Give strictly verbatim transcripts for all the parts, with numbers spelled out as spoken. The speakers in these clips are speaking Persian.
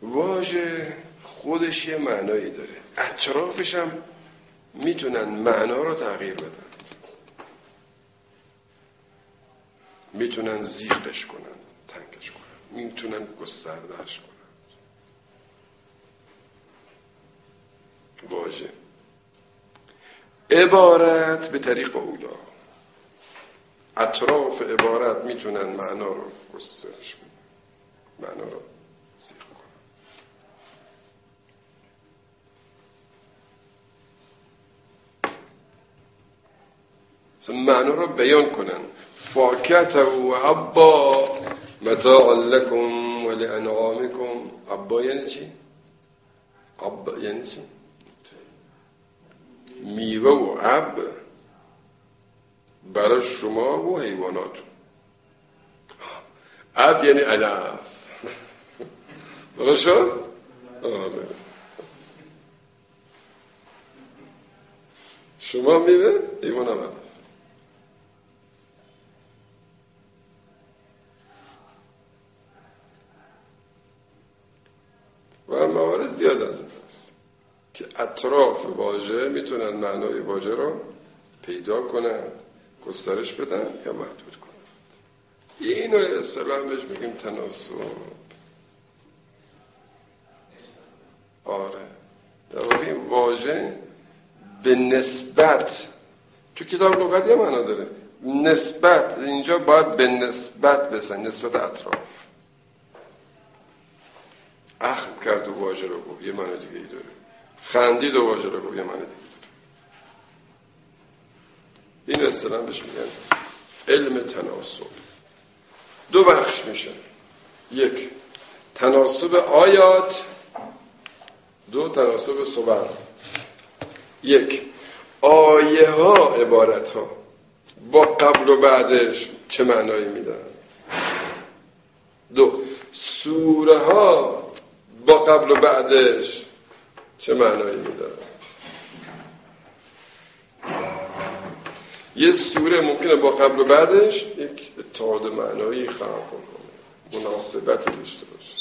واژه خودش یه معنایی داره، اطرافش هم میتونن معنا رو تغییر بدن، میتونن زیغش کنن، تنگش کنن، میتونن گستردهش کنن. واژه عبارت به طریق اولا، اطراف عبارت میتونن معنا رو گسترش بدن، معنا رو زیغ کنن. مثلا معنا رو بیان کنن. فاکهة و عبا متاعا لکم و لانعامکم. عبا یعنی چی؟ عبا یعنی چی؟ میوه و عب برای شما و حیوانات. عب یعنی علف. درست شد؟ آره. شما میوه، حیوان هم علف. و موارد زیاد از این هست که اطراف واژه میتونن معنای واژه رو پیدا کنن، گسترش بدن یا محدود کنن. اینو اصطلاحاً بهش میگیم تناسب. آره، در واقع این واژه به نسبت، تو کتاب لغت یه معنا داره، نسبت، اینجا باید به نسبت بسن، نسبت اطراف. اخم کرد و واژه رو گفت، یه معنی دیگه ای داره. خندید و واژه رو گفت، یه معنی دیگه داره. این اصطلاحاً بهش میگن علم تناسب. دو بخش میشه، یک تناسب آیات، دو تناسب صور. یک، آیه ها، عبارت ها با قبل و بعدش چه معنایی میدن. دو، سوره ها با قبل و بعدش چه معنایی میدن. یه سوره ممکنه با قبل و بعدش یک اتحاد معنایی خلق کنه، مناسبتی داشته باشه.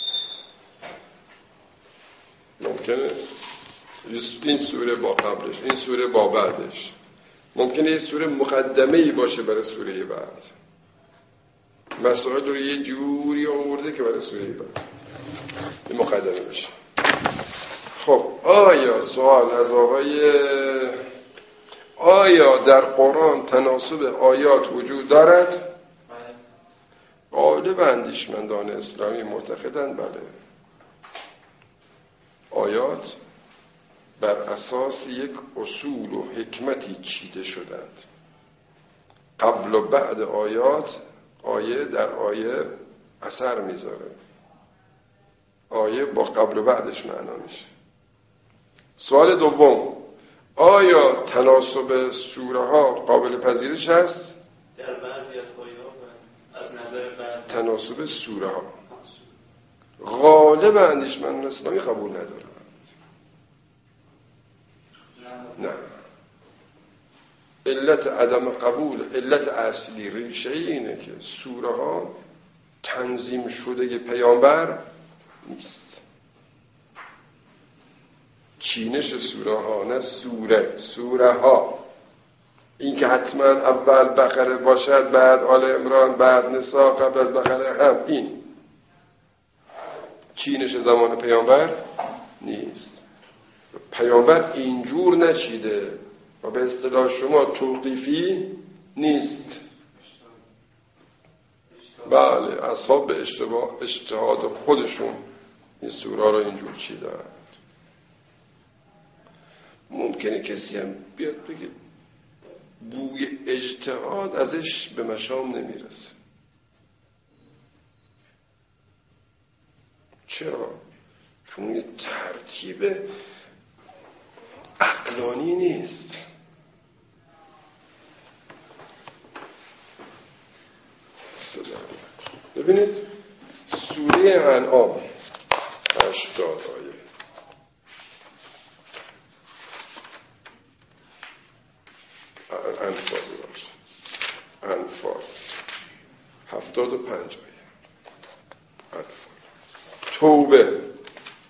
ممکنه این سوره با قبلش، این سوره با بعدش. ممکنه یه سوره مقدمه‌ای باشه برای سوره بعد. مسائل رو یه جوری آورده که برای سوره بعد این مقدمه بشه. خب آیا سوال از آقای آیا در قرآن تناسب آیات وجود دارد؟ غالب اندیشمندان اسلامی معتقدند بله. آیات بر اساس یک اصول و حکمتی چیده شدند. قبل و بعد آیات، آیه در آیه اثر میذاره، آیه با قبل و بعدش معنا میشه. سوال دوم، آیا تناسب سوره ها قابل پذیرش هست؟ در بعضی از آیات از نظر بعضی تناسب سوره ها غالب اندیشمندان اسلامی قبول ندارن. نه، علت عدم قبول، علت اصلی ریشه اینه که سوره ها تنظیم شده پیامبر نیست. چینش سوره ها، نه سوره، سوره ها. این که حتما اول بقره باشد، بعد آل عمران، بعد نساء، قبل از بقره هم، این چینش زمان پیامبر نیست. پیامبر اینجور نچیده و به اصطلاح شما توقیفی نیست. بله، اصحاب به اشتباه اجتهاد خودشون این سوره را اینجور چیدن. ممکنه کسی هم بیاد بگه بوی اجتهاد ازش به مشام نمیرسه. چرا؟ چون یه ترتیب عقلانی نیست. ببینید سوره انعام هشتاد آیه، انفال باشه، انفال هفتاد و پنج آیه، انفال. توبه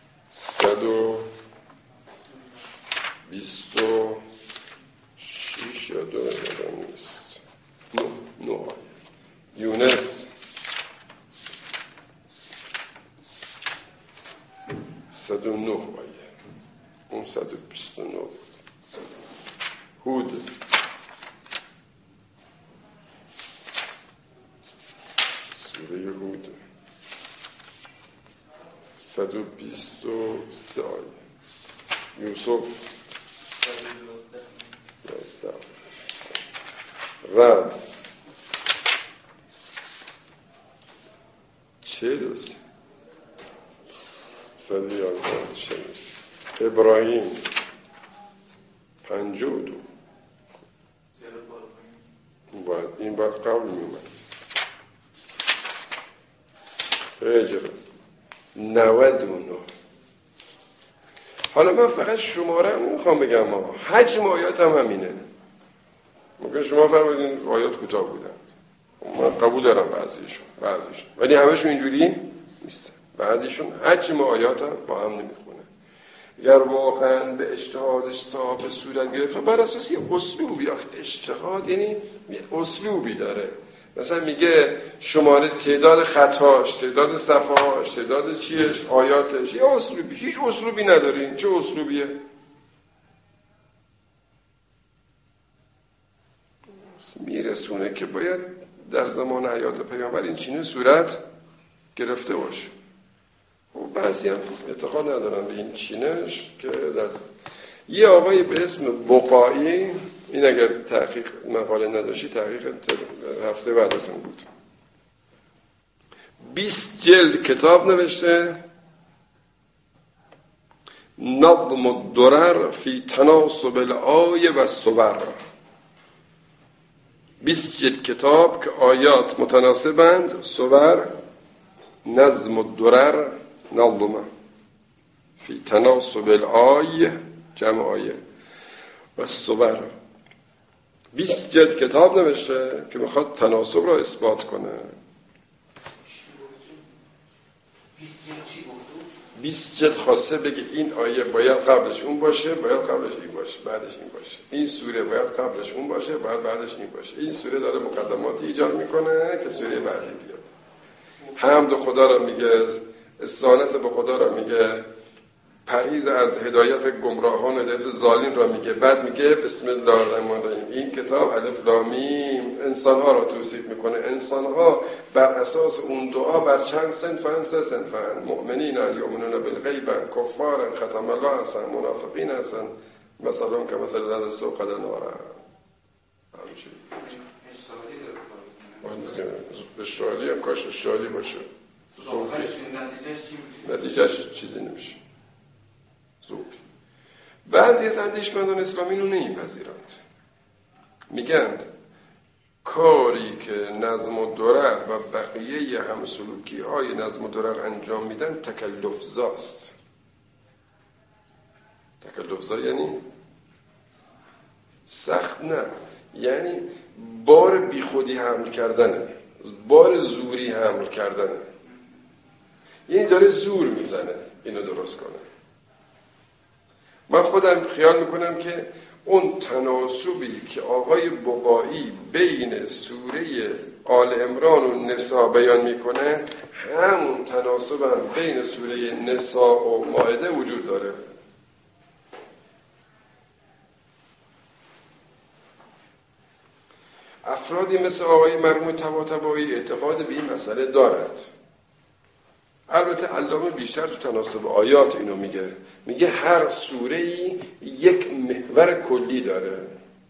صد و نه آیه، اون صد و بیست و نه بود. هود سوره هود صد و بیست و سه آیه. یوسف رد چهل و سه صد و یازده شمس. ابراهیم پنجاه و دو. باید این باید قبل می اومد. هجر نود و نه. حالا من فقط شماره هم نمیخوام بگم ها، حجم آیات هم همینه. ممکن شما فرمودین آیات کوتاه بودن، من قبول دارم بعضیشون بعضیشون ولی همشون اینجوری نیست. بعضیشون حجم آیات هم با هم نمیخونه. اگر واقعا به اجتهادش صاحب صورت گرفته بر اساس یه اسلوبی، اجتهاد یعنی یه اسلوبی داره. مثلا میگه شماره تعداد خطاش، تعداد صفحاش، تعداد چیش، آیاتش، یه اسلوبی. هیچ اسلوبی ندارین. چه اسلوبیه؟ میرسونه که باید در زمان حیات پیامبر این چینه صورت گرفته باشه. و بعضی هم اعتقاد ندارن به این چینش که در زمان. یه آقای به اسم بقایی، این اگر تحقیق مقاله نداشتی تحقیق هفته بعدتون بود، بیست جلد کتاب نوشته، نظم الدرر فی تناسب الآیه و الصور. بیست جلد کتاب که آیات متناسبند، صور، نظم الدرر، نظم فی تناسب الآیه، جمع آیه، و الصور. بیست جلد کتاب نوشته که میخواد تناسب را اثبات کنه. بیست جلد خواسته بگه این آیه باید قبلش اون باشه، باید قبلش این باشه، بعدش این باشه. این سوره باید قبلش اون باشه، باید بعدش این باشه. این سوره داره مقدماتی ایجاد میکنه که سوره بعدی بیاد. حمد خدا را میگه، استعانت به خدا را میگه، پرهیز از هدایت گمراهان و هدایت ظالمین را میگه. بعد میگه بسم الله الرحمن الرحیم. این کتاب الف لام میم انسانها را توصیف میکنه. انسانها بر اساس اون دعا بر چند صنفن؟ سه صنفن. مؤمنین یؤمنون بالغیب، کفار ختم الله هستن، منافقین هستن، مثلا که مثل الذی استوقد نارا. همینجوری اشتعالی هم کاش اشتعالی باشه، نتیجهش چیزی نمیشه. زوبی. بعضی از اندیشمندان اسلامی رو نمیپذیرند، میگند کاری که نظم و درر و بقیه همسلوکی های نظم و درر انجام میدن تکلف زاست. تکلف زا یعنی سخت نه، یعنی بار بی خودی حمل کردنه، بار زوری حمل کردنه. یعنی داره زور میزنه اینو درست کنه. من خودم خیال میکنم که اون تناسبی که آقای بقایی بین سوره آل عمران و نساء بیان میکنه، همون تناسب هم بین سوره نساء و مائده وجود داره. افرادی مثل آقای مرحوم طباطبایی اعتقاد به این مسئله دارند. البته علامه بیشتر تو تناسب آیات اینو میگه، میگه هر سوره‌ای یک محور کلی داره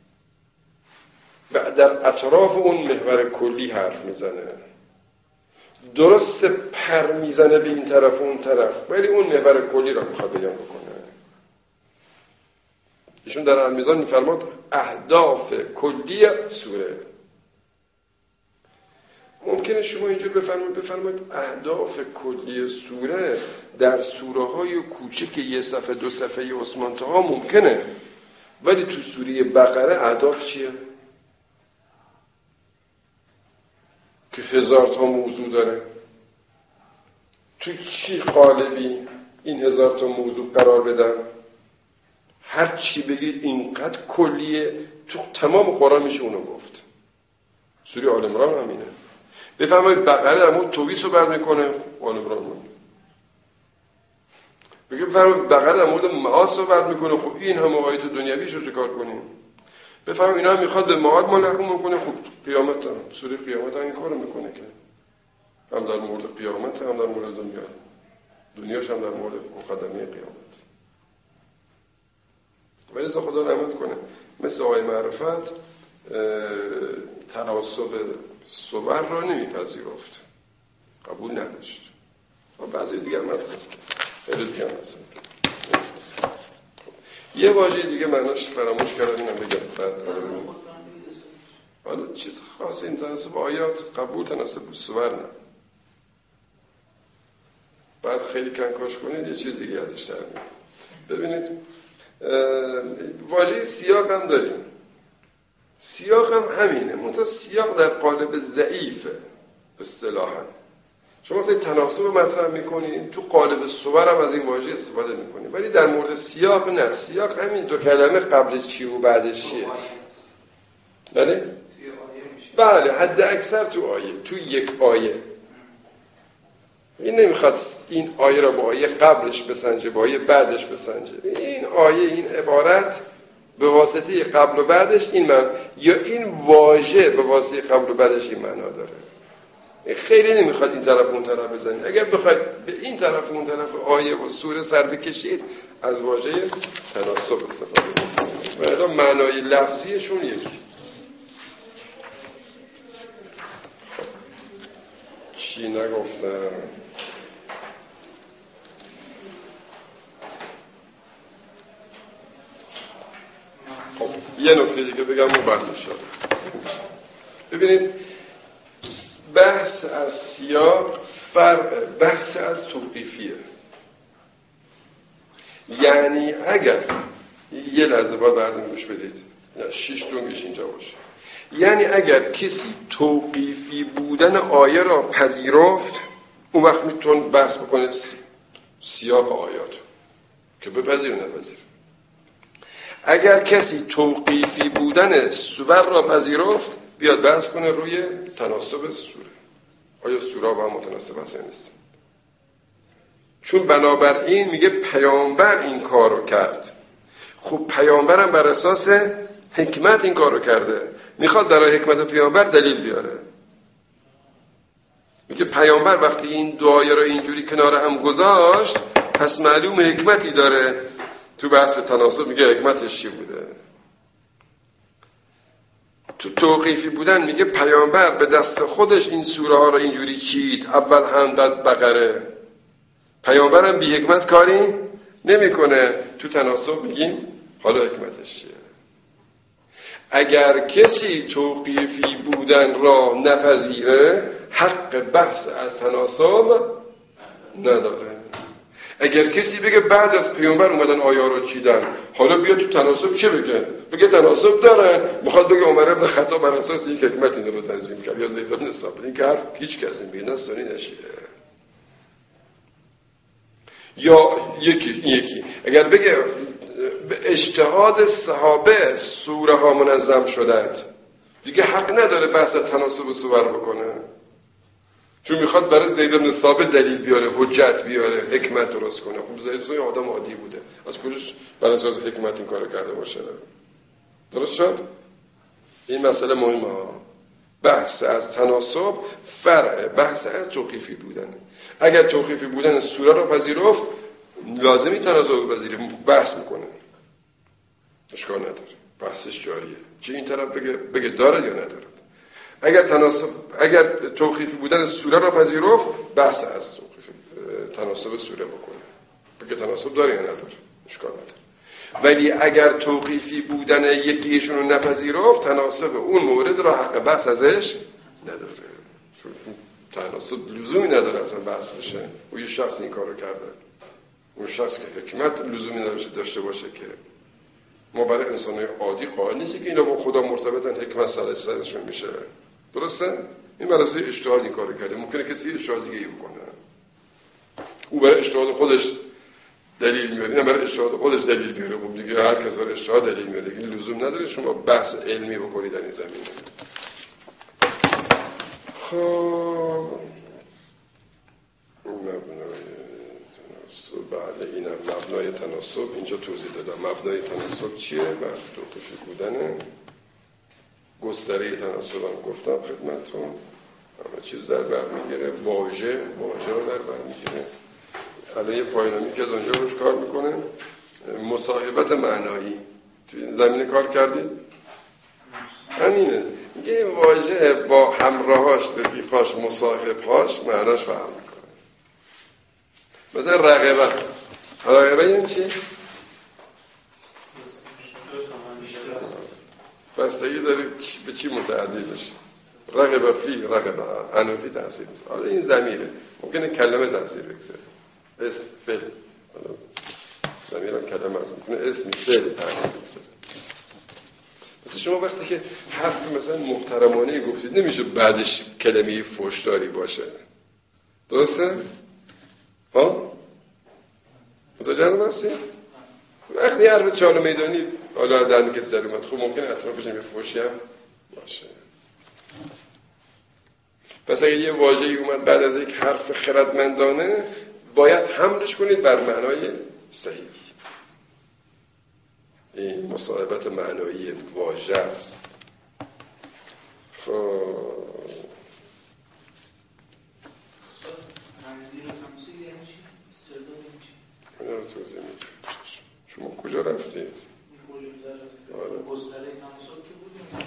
و در اطراف اون محور کلی حرف میزنه. درست پر میزنه به این طرف و اون طرف، ولی اون محور کلی را میخواد بیان بکنه. ایشون در المیزان میفرماد اهداف کلی سوره. ممکنه شما اینجور بفرمایید بفرمایید اهداف کلی سوره در سوره های کوچک یه صفحه دو صفحه عثمان طه ممکنه، ولی تو سوره بقره اهداف چیه؟ که هزار تا موضوع داره. تو چی قالبی این هزار تا موضوع قرار بدن؟ هر چی بگید اینقدر کلیه، تو تمام قرآن میشه اونو گفت. سوره آل عمران همینه. بفرمایید بقره در مورد توبیس رو بعد میکنه، آل عمران رو. میگه بفرمایید بغل در مورد معاد صحبت میکنه، خب این هم آیات دنیویش رو چیکار کنیم؟ بفرمایید اینا میخواد به معاد ملحق کنه، خب قیامت هم سوره قیامت هم این کارو میکنه که هم در مورد قیامت هم در مورد دنیا، دنیاش هم در مورد مقدمه قیامت. ولی خدا رحمت کنه مثل آقای معرفت تناسب صور را نمیپذیرفت، قبول نداشت. و بعضی دیگه هم هستن، خیلی دیگه هم هستن. یه واژه دیگه معناش فراموش کردم، اینم بگم بعد. حالا چیز خاصی این تناسب آیات قبول، تناسب صور نه. بعد خیلی کنکاش کنید یه چیز دیگه ازش در میاد. ببینید واژه سیاق هم داریم. سیاق هم همینه، منتها سیاق در قالب ضعیفه اصطلاحاً. شما وقتی تناسب مطرح میکنید تو قالب صور هم از این واژه استفاده میکنید، ولی در مورد سیاق نه. سیاق همین دو کلمه قبل چی و بعدش چیه. بله؟ بله حد اکثر تو آیه، تو یک آیه. این نمیخواد این آیه را با آیه قبلش بسنجه، با آیه بعدش بسنجه. این آیه، این عبارت به واسطه قبل و بعدش این من، یا این واژه به واسطه قبل و بعدش این معنا داره. خیلی نمیخواد این طرف اون طرف بزنید. اگر بخواید به این طرف اون طرف آیه و سوره سر بکشید از واژه تناسب استفاده کنید. و معنای لفظیشون یکی. چی نگفتم؟ خب یه نکته دیگه بگم و بعد میشم. ببینید بحث از سیاق فرق بحث از توقیفیه. یعنی اگر یه لحظه باید برزم گوش بدید، شیش دونگش اینجا باشه. یعنی اگر کسی توقیفی بودن آیه را پذیرفت، اون وقت میتون بحث بکنه سیاق آیات که بپذیر و نپذیر. اگر کسی توقیفی بودن سور را پذیرفت، بیاد بحث کنه روی تناسب سوره. آیا سوره با هم متناسب هست یا نیست؟ چون بنابراین میگه پیامبر این کار رو کرد. خب پیامبرم بر اساس حکمت این کار رو کرده، میخواد برای حکمت پیامبر دلیل بیاره. میگه پیامبر وقتی این دعایه رو اینجوری کنار هم گذاشت، پس معلوم حکمتی داره. تو بحث تناسب میگه حکمتش چی بوده. تو توقیفی بودن میگه پیامبر به دست خودش این سوره ها رو اینجوری چید، اول هم بعد بقره. پیامبرم بی حکمت کاری نمیکنه. تو تناسب میگیم حالا حکمتش چیه. اگر کسی توقیفی بودن را نپذیره، حق بحث از تناسب نداره. اگر کسی بگه بعد از پیامبر اومدن آیه رو چیدن، حالا بیا تو تناسب چه بگه؟ بگه تناسب دارن، میخواد بگه عمر ابن خطاب بر اساس یک حکمت این رو تنظیم کرد، یا زید بن ثابت. این که حرف هیچ کسی میگه نستانی نشیه. یا یکی یکی اگر بگه به اجتهاد صحابه سوره ها منظم شدند، دیگه حق نداره بحث تناسب سور بکنه، چون میخواد برای زید بن ثابت دلیل بیاره، حجت بیاره، حکمت درست کنه. خب زید بن ثابت آدم عادی بوده، از کجاش بر اساس حکمت این کارو کرده باشه؟ درست شد؟ این مسئله مهمه. بحث از تناسب فرع بحث از توقیفی بودن. اگر توقیفی بودن سوره رو پذیرفت، لازمی تناسب بپذیره، بحث میکنه، اشکال نداره، بحثش جاریه. چه این طرف بگه بگه داره یا نداره. اگر تناسب اگر توقیفی بودن سوره را پذیرفت، بحث از تناسب سوره بکنه، بگه تناسب داره یا نداره، اشکال نداره. ولی اگر توقیفی بودن یکیشون رو نپذیرفت، تناسب اون مورد را حق بحث ازش نداره، چون تناسب لزومی نداره اصلا بحث بشه. و یه شخص این کارو کرده، اون شخص که حکمت لزومی داشته باشه که ما برای انسان‌های عادی قائل نیستیم که اینا با خدا مرتبطن، حکمت سر سرشون میشه. درسته؟ این برای اجتهاد این کارو کرده. ممکنه کسی اجتهاد دیگه ای بکنه، او برای اجتهاد خودش دلیل میاره، نه برای اجتهاد خودش دلیل بیاره. خب دیگه هر کس برای اجتهاد دلیل میاره، دیگه لزوم نداره شما بحث علمی بکنید در این زمینه. خب مبنای تناسب بله اینم مبنای تناسب. اینجا توضیح دادم مبنای تناسب چیه؟ بحث دو کشی بودنه. گستره تناسب هم گفتم خدمتتون، همه چیز در بر میگیره، واژه واژه رو در بر میگیره. الان یه پایان‌نامه‌ای که اونجا روش کار میکنه، مصاحبت معنایی. توی این زمینه کار کردید؟ همینه، میگه واژه با همراهاش، رفیقاش، مصاحبهاش معناش فرق میکنه. مثلا رقبه، رقبه یعنی چی؟ بستگی داره به چی متعدی بشه. رقبه فی، رقبه انوفی تأثیر میشه. حالا این ضمیره، ممکنه کلمه تأثیر بگذاره، اسم، فعل. ضمیر هم کلمه هست، ممکنه اسم، فعل تأثیر بگذاره. مثلا شما وقتی که حرف مثلا محترمانه گفتید نمیشه بعدش کلمه فحش‌داری باشه، درسته؟ ها؟ متوجه هستید؟ وقتی حرف چال میدانی حالا در کسی در اومد، خب ممکنه اطرافش یه فحشی هم باشه. پس اگه یه واژه‌ای اومد بعد از یک حرف خردمندانه، باید حملش کنید بر معنای صحیح. این مصاحبت معنایی واژه است. خب اینا رو توضیح میدید. شما کجا رفتید؟ گستره تناسب که بودیم.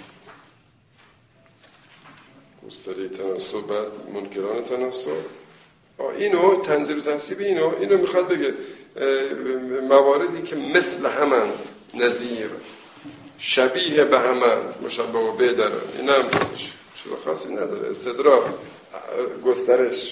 گستره تناسب بعد منکران تناسب. اینو تنزیل و تنصیب اینو اینو میخواد بگه مواردی که مثل همن، نظیر، شبیه به همن، مشابه و به دارن، این هم جزش چیز خاصی نداره. استدراک، گسترش،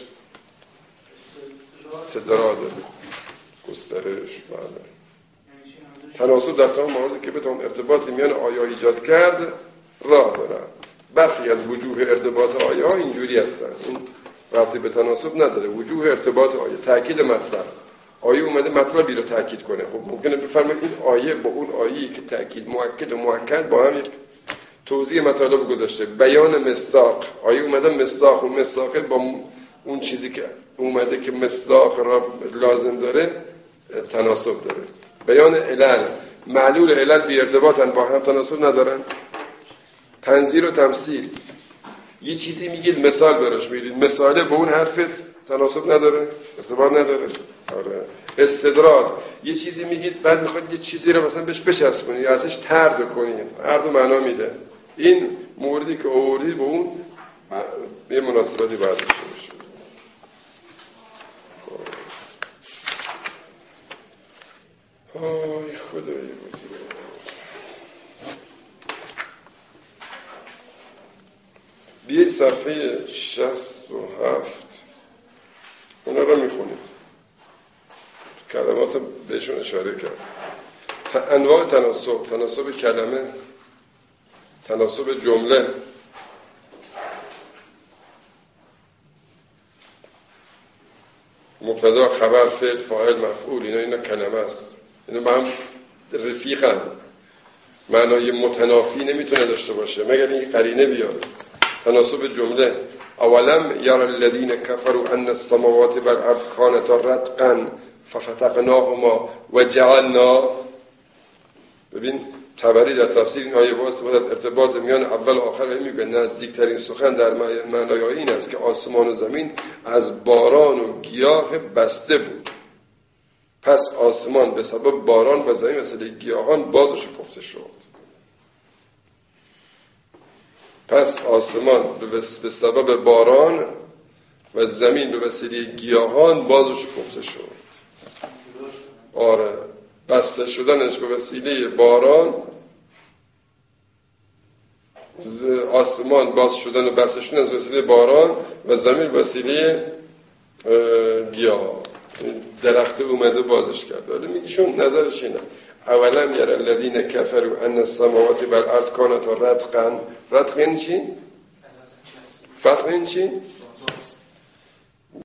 استدراک داره، گسترش. بله. تناسب در تمام مواردی که بتوان ارتباطی میان آیه ایجاد کرد راه دارن. برخی از وجوه ارتباط آیه ها اینجوری هستن، این رابطه به تناسب نداره. وجوه ارتباط آیه، تأکید مطلب، آیه اومده مطلبی رو تأکید کنه، خب ممکنه بفرمایید این آیه با اون آیه‌ای که تأکید مؤکد و مؤکد با هم یک توضیح مطالب گذاشته. بیان مصداق، آیه اومده مصداق و مصداق با اون چیزی که اومده که مصداق را لازم داره تناسب داره. بیان علل، معلول علل بی ارتباطن، با هم تناسب ندارن. تنظیر و تمثیل، یه چیزی میگید مثال براش میگید، مثاله با اون حرفت تناسب نداره، ارتباط نداره. آره. استدراج، یه چیزی میگید بعد میخواد یه چیزی رو مثلا بهش بچسبونی یا ازش طرد کنید، هر دو معنا میده. این موردی که آوردی با اون یه مناسبتی باید داشته باشه. آی خدایی بودی. بیایید صفحه شصت و هفت اونا رو میخونید، کلمات بهشون اشاره کرد. انواع تناسب، تناسب کلمه، تناسب جمله، مبتدا، خبر، فعل، فاعل، مفعول، اینا اینا کلمه است. اینا با هم رفیقن، معنای متنافی نمیتونه داشته باشه مگر این قرینه بیاد. تناسب جمله، اولم یرا الذین کفروا ان السماوات والارض کانتا رتقا ففتقناهما وجعلنا. ببین طبری در تفسیر این آیه با استفاده از ارتباط میان اول و آخر میگه نزدیکترین سخن در معنای این است که آسمان و زمین از باران و گیاه بسته بود، پس آسمان به سبب باران و زمین مثل گیاهان باز و شکفته شد. پس آسمان به سبب باران و زمین به وسیله گیاهان باز و شکفته شد. آره، بسته شدنش به وسیله باران، آسمان باز شدن و بسته شدن از وسیله باران و زمین به وسیله گیاه. درخت اومده بازش کرد. ولی میگیشون نظرش اینه اولم یرا الذین کفروا ان السماوات والارض کانتا رتقا. رتق یعنی چی؟ فتح یعنی چی؟